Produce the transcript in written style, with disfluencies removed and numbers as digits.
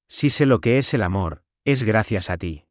Si sé lo que es el amor, es gracias a ti.